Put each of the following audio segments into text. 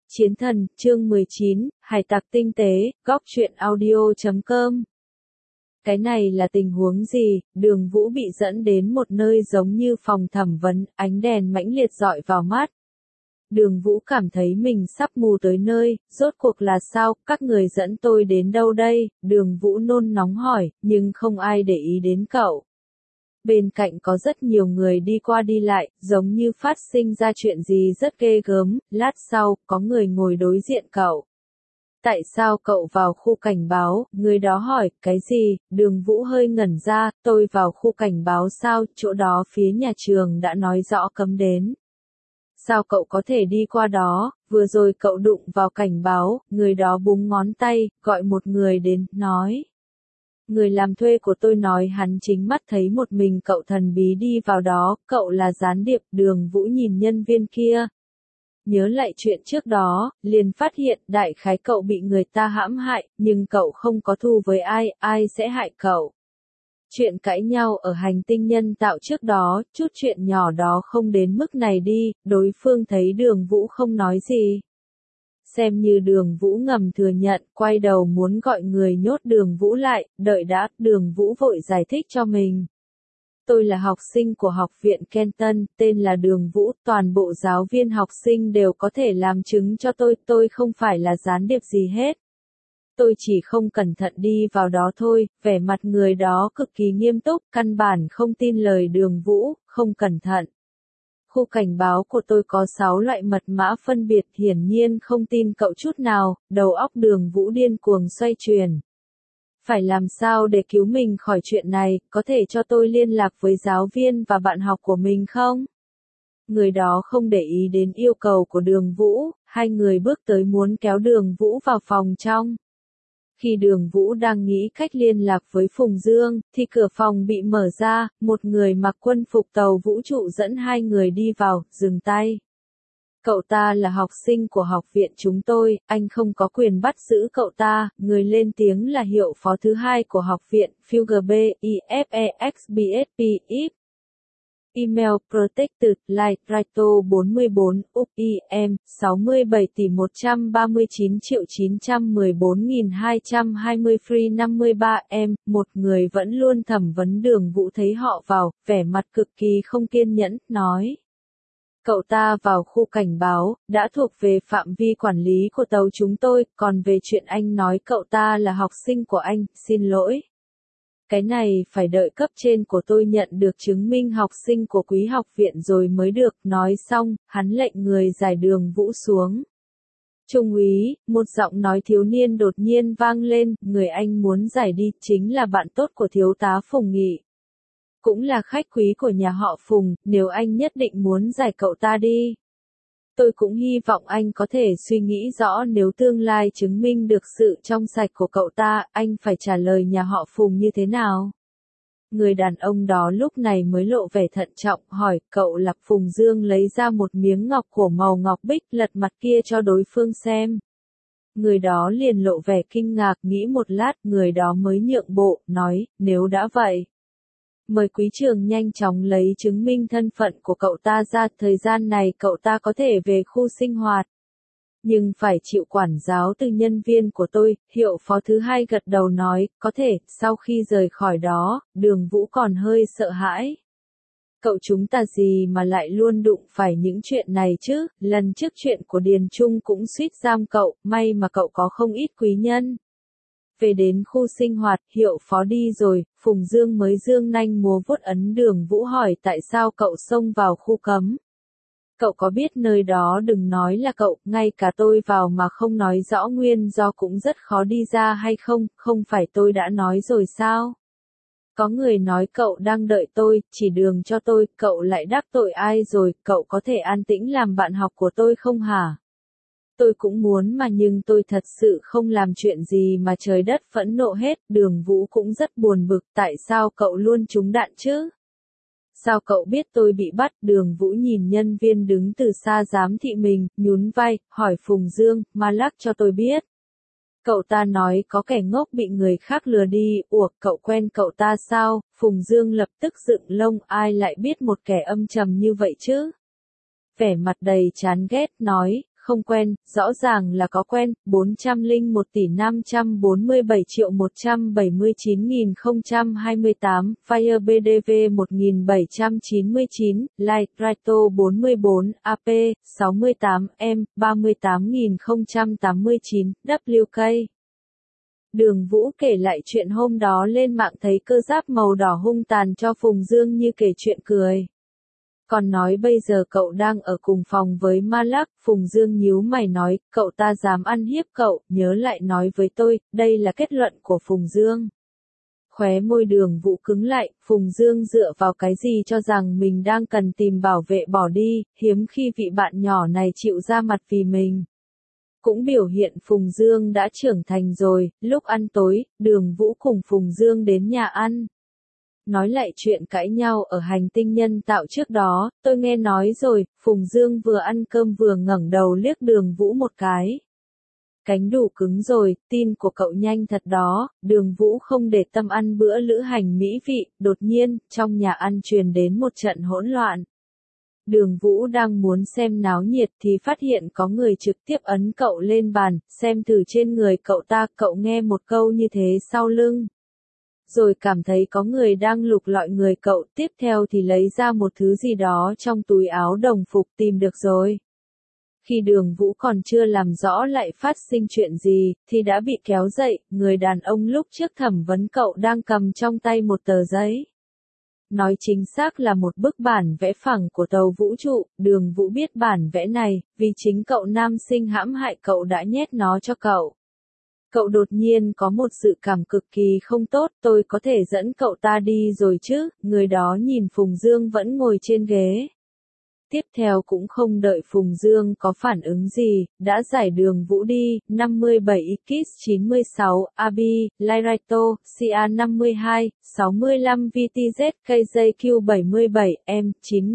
Chiến thần, chương 19, hải tặc tinh tế, góc truyện audio.com. Cái này là tình huống gì? Đường Vũ bị dẫn đến một nơi giống như phòng thẩm vấn, ánh đèn mãnh liệt rọi vào mắt. Đường Vũ cảm thấy mình sắp mù tới nơi, rốt cuộc là sao, các người dẫn tôi đến đâu đây? Đường Vũ nôn nóng hỏi, nhưng không ai để ý đến cậu. Bên cạnh có rất nhiều người đi qua đi lại, giống như phát sinh ra chuyện gì rất ghê gớm, lát sau, có người ngồi đối diện cậu. Tại sao cậu vào khu cảnh báo, người đó hỏi, cái gì, Đường Vũ hơi ngẩn ra, tôi vào khu cảnh báo sao, chỗ đó phía nhà trường đã nói rõ cấm đến. Sao cậu có thể đi qua đó, vừa rồi cậu đụng vào cảnh báo, người đó búng ngón tay, gọi một người đến, nói. Người làm thuê của tôi nói hắn chính mắt thấy một mình cậu thần bí đi vào đó, cậu là gián điệp. Đường Vũ nhìn nhân viên kia. Nhớ lại chuyện trước đó, liền phát hiện đại khái cậu bị người ta hãm hại, nhưng cậu không có thù với ai, ai sẽ hại cậu. Chuyện cãi nhau ở hành tinh nhân tạo trước đó, chút chuyện nhỏ đó không đến mức này đi, đối phương thấy Đường Vũ không nói gì. Xem như Đường Vũ ngầm thừa nhận, quay đầu muốn gọi người nhốt Đường Vũ lại, đợi đã, Đường Vũ vội giải thích cho mình. Tôi là học sinh của học viện Kenton, tên là Đường Vũ, toàn bộ giáo viên học sinh đều có thể làm chứng cho tôi không phải là gián điệp gì hết. Tôi chỉ không cẩn thận đi vào đó thôi, vẻ mặt người đó cực kỳ nghiêm túc, căn bản không tin lời Đường Vũ, không cẩn thận. Khu cảnh báo của tôi có 6 loại mật mã phân biệt, hiển nhiên không tin cậu chút nào, đầu óc Đường Vũ điên cuồng xoay chuyển. Phải làm sao để cứu mình khỏi chuyện này, có thể cho tôi liên lạc với giáo viên và bạn học của mình không? Người đó không để ý đến yêu cầu của Đường Vũ, hai người bước tới muốn kéo Đường Vũ vào phòng trong. Khi Đường Vũ đang nghĩ cách liên lạc với Phùng Dương, thì cửa phòng bị mở ra, một người mặc quân phục tàu vũ trụ dẫn hai người đi vào, dừng tay. Cậu ta là học sinh của học viện chúng tôi, anh không có quyền bắt giữ cậu ta, người lên tiếng là hiệu phó thứ hai của học viện, Fugger B, IFEXBSP, IF. Email Protected Light Raito 44 UP IM 67 tỷ 139 triệu 914.220 Free 53 em. Một người vẫn luôn thẩm vấn Đường Vũ thấy họ vào, vẻ mặt cực kỳ không kiên nhẫn, nói. Cậu ta vào khu cảnh báo, đã thuộc về phạm vi quản lý của tàu chúng tôi, còn về chuyện anh nói cậu ta là học sinh của anh, xin lỗi. Cái này phải đợi cấp trên của tôi nhận được chứng minh học sinh của quý học viện rồi mới được, nói xong, hắn lệnh người giải Đường Vũ xuống. Trung úy, một giọng nói thiếu niên đột nhiên vang lên, người anh muốn giải đi chính là bạn tốt của thiếu tá Phùng Nghị. Cũng là khách quý của nhà họ Phùng, nếu anh nhất định muốn giải cậu ta đi. Tôi cũng hy vọng anh có thể suy nghĩ rõ nếu tương lai chứng minh được sự trong sạch của cậu ta, anh phải trả lời nhà họ Phùng như thế nào? Người đàn ông đó lúc này mới lộ vẻ thận trọng, hỏi, cậu là Phùng Dương lấy ra một miếng ngọc của màu ngọc bích, lật mặt kia cho đối phương xem. Người đó liền lộ vẻ kinh ngạc, nghĩ một lát, người đó mới nhượng bộ, nói, nếu đã vậy. Mời quý trường nhanh chóng lấy chứng minh thân phận của cậu ta ra, thời gian này cậu ta có thể về khu sinh hoạt. Nhưng phải chịu quản giáo từ nhân viên của tôi, hiệu phó thứ hai gật đầu nói, có thể, sau khi rời khỏi đó, Đường Vũ còn hơi sợ hãi. Cậu chúng ta gì mà lại luôn đụng phải những chuyện này chứ, lần trước chuyện của Điền Trung cũng suýt giam cậu, may mà cậu có không ít quý nhân. Về đến khu sinh hoạt, hiệu phó đi rồi, Phùng Dương mới dương nanh múa vuốt ấn. Đường Vũ hỏi tại sao cậu xông vào khu cấm. Cậu có biết nơi đó đừng nói là cậu, ngay cả tôi vào mà không nói rõ nguyên do cũng rất khó đi ra hay không, không phải tôi đã nói rồi sao? Có người nói cậu đang đợi tôi, chỉ đường cho tôi, cậu lại đắc tội ai rồi, cậu có thể an tĩnh làm bạn học của tôi không hả? Tôi cũng muốn mà nhưng tôi thật sự không làm chuyện gì mà trời đất phẫn nộ hết, Đường Vũ cũng rất buồn bực, tại sao cậu luôn trúng đạn chứ? Sao cậu biết tôi bị bắt? Đường Vũ nhìn nhân viên đứng từ xa giám thị mình, nhún vai, hỏi Phùng Dương, mà lắc cho tôi biết. Cậu ta nói có kẻ ngốc bị người khác lừa đi, cậu quen cậu ta sao? Phùng Dương lập tức dựng lông, ai lại biết một kẻ âm trầm như vậy chứ? Vẻ mặt đầy chán ghét, nói. không quen, rõ ràng là có quen, 401.547.179.028, Fire BDV 1799, Light Raito 44, AP, 68, M, 38.089, WK. Đường Vũ kể lại chuyện hôm đó lên mạng thấy cơ giáp màu đỏ hung tàn cho Phùng Dương như kể chuyện cười. Còn nói bây giờ cậu đang ở cùng phòng với Ma Lắc, Phùng Dương nhíu mày nói, cậu ta dám ăn hiếp cậu, nhớ lại nói với tôi, đây là kết luận của Phùng Dương. Khóe môi Đường Vũ cứng lại, Phùng Dương dựa vào cái gì cho rằng mình đang cần tìm bảo vệ bỏ đi, hiếm khi vị bạn nhỏ này chịu ra mặt vì mình. Cũng biểu hiện Phùng Dương đã trưởng thành rồi, lúc ăn tối, Đường Vũ cùng Phùng Dương đến nhà ăn. Nói lại chuyện cãi nhau ở hành tinh nhân tạo trước đó, tôi nghe nói rồi, Phùng Dương vừa ăn cơm vừa ngẩng đầu liếc Đường Vũ một cái. Cánh đủ cứng rồi, tin của cậu nhanh thật đó, Đường Vũ không để tâm ăn bữa lữ hành mỹ vị, đột nhiên, trong nhà ăn truyền đến một trận hỗn loạn. Đường Vũ đang muốn xem náo nhiệt thì phát hiện có người trực tiếp ấn cậu lên bàn, xem thử trên người cậu ta, cậu nghe một câu như thế sau lưng. Rồi cảm thấy có người đang lục lọi người cậu, tiếp theo thì lấy ra một thứ gì đó trong túi áo đồng phục tìm được rồi. Khi Đường Vũ còn chưa làm rõ lại phát sinh chuyện gì, thì đã bị kéo dậy, người đàn ông lúc trước thẩm vấn cậu đang cầm trong tay một tờ giấy. Nói chính xác là một bức bản vẽ phẳng của tàu vũ trụ, Đường Vũ biết bản vẽ này, vì chính cậu nam sinh hãm hại cậu đã nhét nó cho cậu. Cậu đột nhiên có một dự cảm cực kỳ không tốt, tôi có thể dẫn cậu ta đi rồi chứ, người đó nhìn Phùng Dương vẫn ngồi trên ghế. Tiếp theo cũng không đợi Phùng Dương có phản ứng gì, đã giải Đường Vũ đi, 57X96, Abi, Lyraito, CA52, 65 VTZ, KJQ77, M,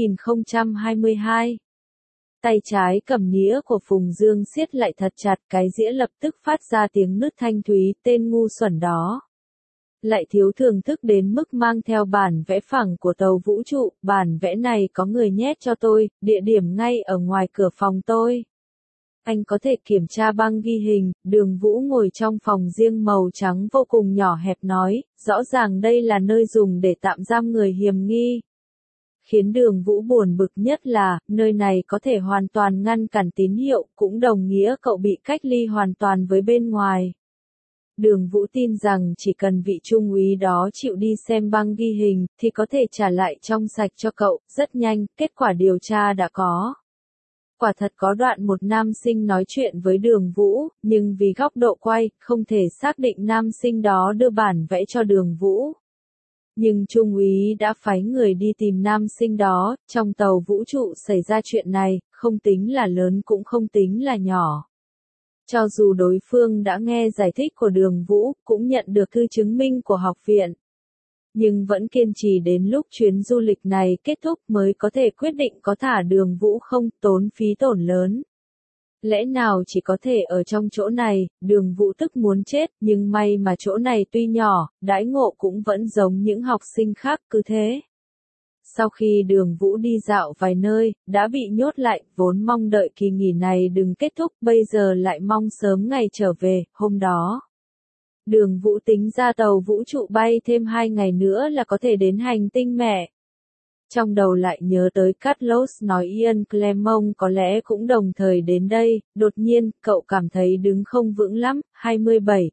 9022. Tay trái cầm nĩa của Phùng Dương siết lại thật chặt, cái dĩa lập tức phát ra tiếng nứt thanh thúy, tên ngu xuẩn đó. Lại thiếu thưởng thức đến mức mang theo bản vẽ phẳng của tàu vũ trụ, bản vẽ này có người nhét cho tôi, địa điểm ngay ở ngoài cửa phòng tôi. Anh có thể kiểm tra băng ghi hình, Đường Vũ ngồi trong phòng riêng màu trắng vô cùng nhỏ hẹp nói, rõ ràng đây là nơi dùng để tạm giam người hiểm nghi. Khiến Đường Vũ buồn bực nhất là, nơi này có thể hoàn toàn ngăn cản tín hiệu, cũng đồng nghĩa cậu bị cách ly hoàn toàn với bên ngoài. Đường Vũ tin rằng chỉ cần vị trung úy đó chịu đi xem băng ghi hình, thì có thể trả lại trong sạch cho cậu, rất nhanh, kết quả điều tra đã có. Quả thật có đoạn một nam sinh nói chuyện với Đường Vũ, nhưng vì góc độ quay, không thể xác định nam sinh đó đưa bản vẽ cho Đường Vũ. Nhưng trung úy đã phái người đi tìm nam sinh đó, trong tàu vũ trụ xảy ra chuyện này, không tính là lớn cũng không tính là nhỏ. Cho dù đối phương đã nghe giải thích của Đường Vũ, cũng nhận được thư chứng minh của học viện, nhưng vẫn kiên trì đến lúc chuyến du lịch này kết thúc mới có thể quyết định có thả Đường Vũ không, tốn phí tổn lớn. Lẽ nào chỉ có thể ở trong chỗ này, Đường Vũ tức muốn chết, nhưng may mà chỗ này tuy nhỏ, đãi ngộ cũng vẫn giống những học sinh khác, cứ thế. Sau khi Đường Vũ đi dạo vài nơi, đã bị nhốt lại, vốn mong đợi kỳ nghỉ này đừng kết thúc, bây giờ lại mong sớm ngày trở về, hôm đó. Đường Vũ tính ra tàu vũ trụ bay thêm 2 ngày nữa là có thể đến hành tinh mẹ. Trong đầu lại nhớ tới Carlos nói Ian Clemon có lẽ cũng đồng thời đến đây, đột nhiên, cậu cảm thấy đứng không vững lắm, 27,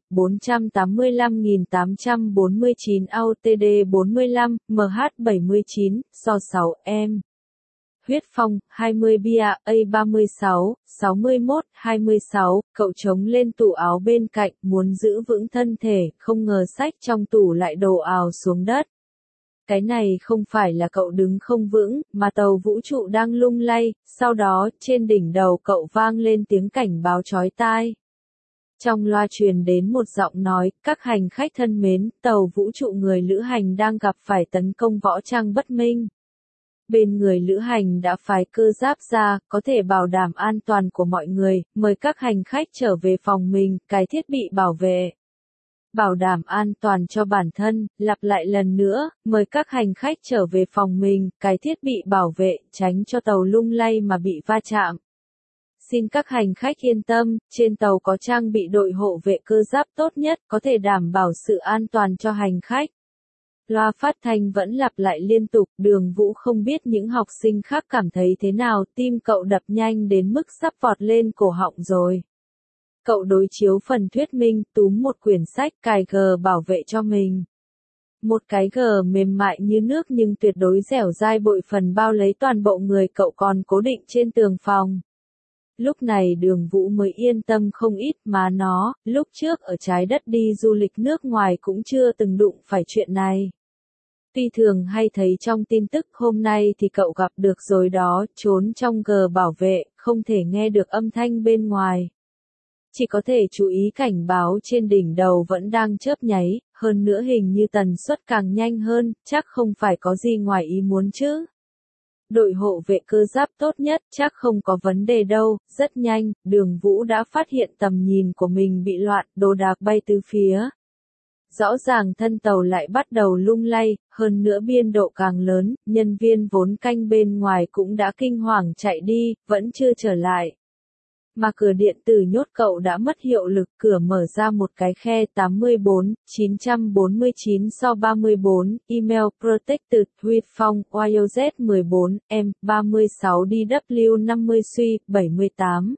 485.849 AUTD 45, MH 79, so 6 em. Huyết Phong, 20 bia, A36, 61, 26, cậu chống lên tủ áo bên cạnh, muốn giữ vững thân thể, không ngờ sách trong tủ lại đổ ào xuống đất. Cái này không phải là cậu đứng không vững, mà tàu vũ trụ đang lung lay, sau đó, trên đỉnh đầu cậu vang lên tiếng cảnh báo chói tai. Trong loa truyền đến một giọng nói, các hành khách thân mến, tàu vũ trụ người lữ hành đang gặp phải tấn công võ trang bất minh. Bên người lữ hành đã phái cơ giáp ra, có thể bảo đảm an toàn của mọi người, mời các hành khách trở về phòng mình, cài thiết bị bảo vệ. Bảo đảm an toàn cho bản thân, lặp lại lần nữa, mời các hành khách trở về phòng mình, cài thiết bị bảo vệ, tránh cho tàu lung lay mà bị va chạm. Xin các hành khách yên tâm, trên tàu có trang bị đội hộ vệ cơ giáp tốt nhất, có thể đảm bảo sự an toàn cho hành khách. Loa phát thanh vẫn lặp lại liên tục, Đường Vũ không biết những học sinh khác cảm thấy thế nào, tim cậu đập nhanh đến mức sắp vọt lên cổ họng rồi. Cậu đối chiếu phần thuyết minh, túm một quyển sách, cài gờ bảo vệ cho mình. Một cái gờ mềm mại như nước nhưng tuyệt đối dẻo dai bội phần bao lấy toàn bộ người cậu còn cố định trên tường phòng. Lúc này Đường Vũ mới yên tâm không ít mà nó, lúc trước ở trái đất đi du lịch nước ngoài cũng chưa từng đụng phải chuyện này. Tuy thường hay thấy trong tin tức hôm nay thì cậu gặp được rồi đó, trốn trong gờ bảo vệ, không thể nghe được âm thanh bên ngoài. Chỉ có thể chú ý cảnh báo trên đỉnh đầu vẫn đang chớp nháy, hơn nữa hình như tần suất càng nhanh hơn, chắc không phải có gì ngoài ý muốn chứ. Đội hộ vệ cơ giáp tốt nhất, chắc không có vấn đề đâu, rất nhanh, Đường Vũ đã phát hiện tầm nhìn của mình bị loạn, đồ đạc bay tứ phía. Rõ ràng thân tàu lại bắt đầu lung lay, hơn nữa biên độ càng lớn, nhân viên vốn canh bên ngoài cũng đã kinh hoàng chạy đi, vẫn chưa trở lại. Mà cửa điện tử nhốt cậu đã mất hiệu lực, cửa mở ra một cái khe 84, 949 so 34, email protected, with phong, YOZ 14, M, 36 DW 50 suy, 78.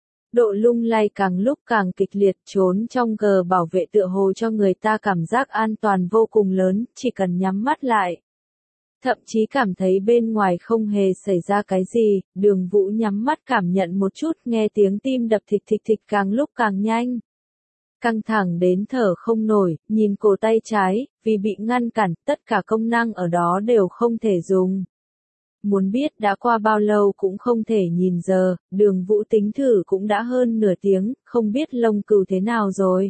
Độ lung lay càng lúc càng kịch liệt, trốn trong gờ bảo vệ tựa hồ cho người ta cảm giác an toàn vô cùng lớn, chỉ cần nhắm mắt lại. Thậm chí cảm thấy bên ngoài không hề xảy ra cái gì, Đường Vũ nhắm mắt cảm nhận một chút, nghe tiếng tim đập thịch thịch thịch càng lúc càng nhanh. Căng thẳng đến thở không nổi, nhìn cổ tay trái, vì bị ngăn cản, tất cả công năng ở đó đều không thể dùng. Muốn biết đã qua bao lâu cũng không thể nhìn giờ, Đường Vũ tính thử cũng đã hơn nửa tiếng, không biết lông cừu thế nào rồi.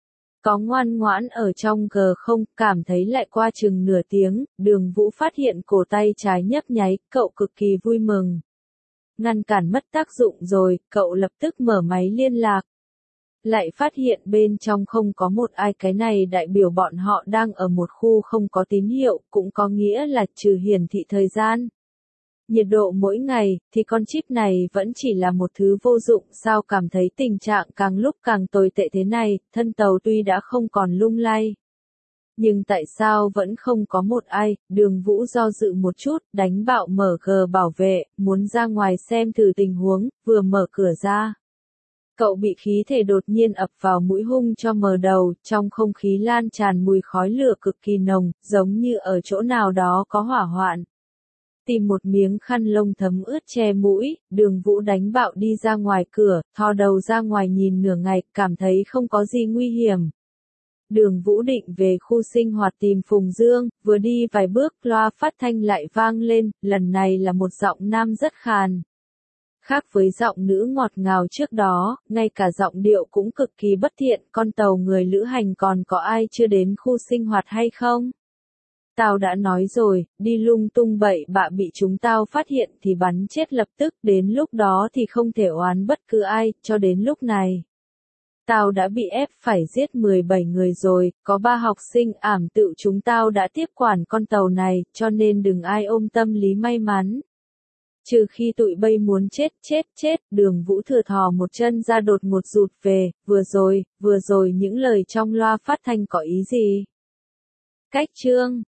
Có ngoan ngoãn ở trong gờ không, cảm thấy lại qua chừng nửa tiếng, Đường Vũ phát hiện cổ tay trái nhấp nháy, cậu cực kỳ vui mừng. Ngăn cản mất tác dụng rồi, cậu lập tức mở máy liên lạc. Lại phát hiện bên trong không có một ai, cái này đại biểu bọn họ đang ở một khu không có tín hiệu, cũng có nghĩa là trừ hiển thị thời gian. Nhiệt độ mỗi ngày, thì con chip này vẫn chỉ là một thứ vô dụng, sao cảm thấy tình trạng càng lúc càng tồi tệ thế này, thân tàu tuy đã không còn lung lay. Nhưng tại sao vẫn không có một ai, Đường Vũ do dự một chút, đánh bạo mở gờ bảo vệ, muốn ra ngoài xem thử tình huống, vừa mở cửa ra. Cậu bị khí thể đột nhiên ập vào mũi hung cho mờ đầu, trong không khí lan tràn mùi khói lửa cực kỳ nồng, giống như ở chỗ nào đó có hỏa hoạn. Tìm một miếng khăn lông thấm ướt che mũi, Đường Vũ đánh bạo đi ra ngoài cửa, thò đầu ra ngoài nhìn nửa ngày, cảm thấy không có gì nguy hiểm. Đường Vũ định về khu sinh hoạt tìm Phùng Dương, vừa đi vài bước, loa phát thanh lại vang lên, lần này là một giọng nam rất khàn. Khác với giọng nữ ngọt ngào trước đó, ngay cả giọng điệu cũng cực kỳ bất thiện, con tàu người lữ hành còn có ai chưa đến khu sinh hoạt hay không? Tao đã nói rồi, đi lung tung bậy bạ bị chúng tao phát hiện thì bắn chết lập tức, đến lúc đó thì không thể oán bất cứ ai, cho đến lúc này. Tao đã bị ép phải giết 17 người rồi, có 3 học sinh ảm tự chúng tao đã tiếp quản con tàu này, cho nên đừng ai ôm tâm lý may mắn. Trừ khi tụi bay muốn chết, Đường Vũ thừa thò một chân ra đột ngột rụt về, vừa rồi những lời trong loa phát thanh có ý gì? Cách chương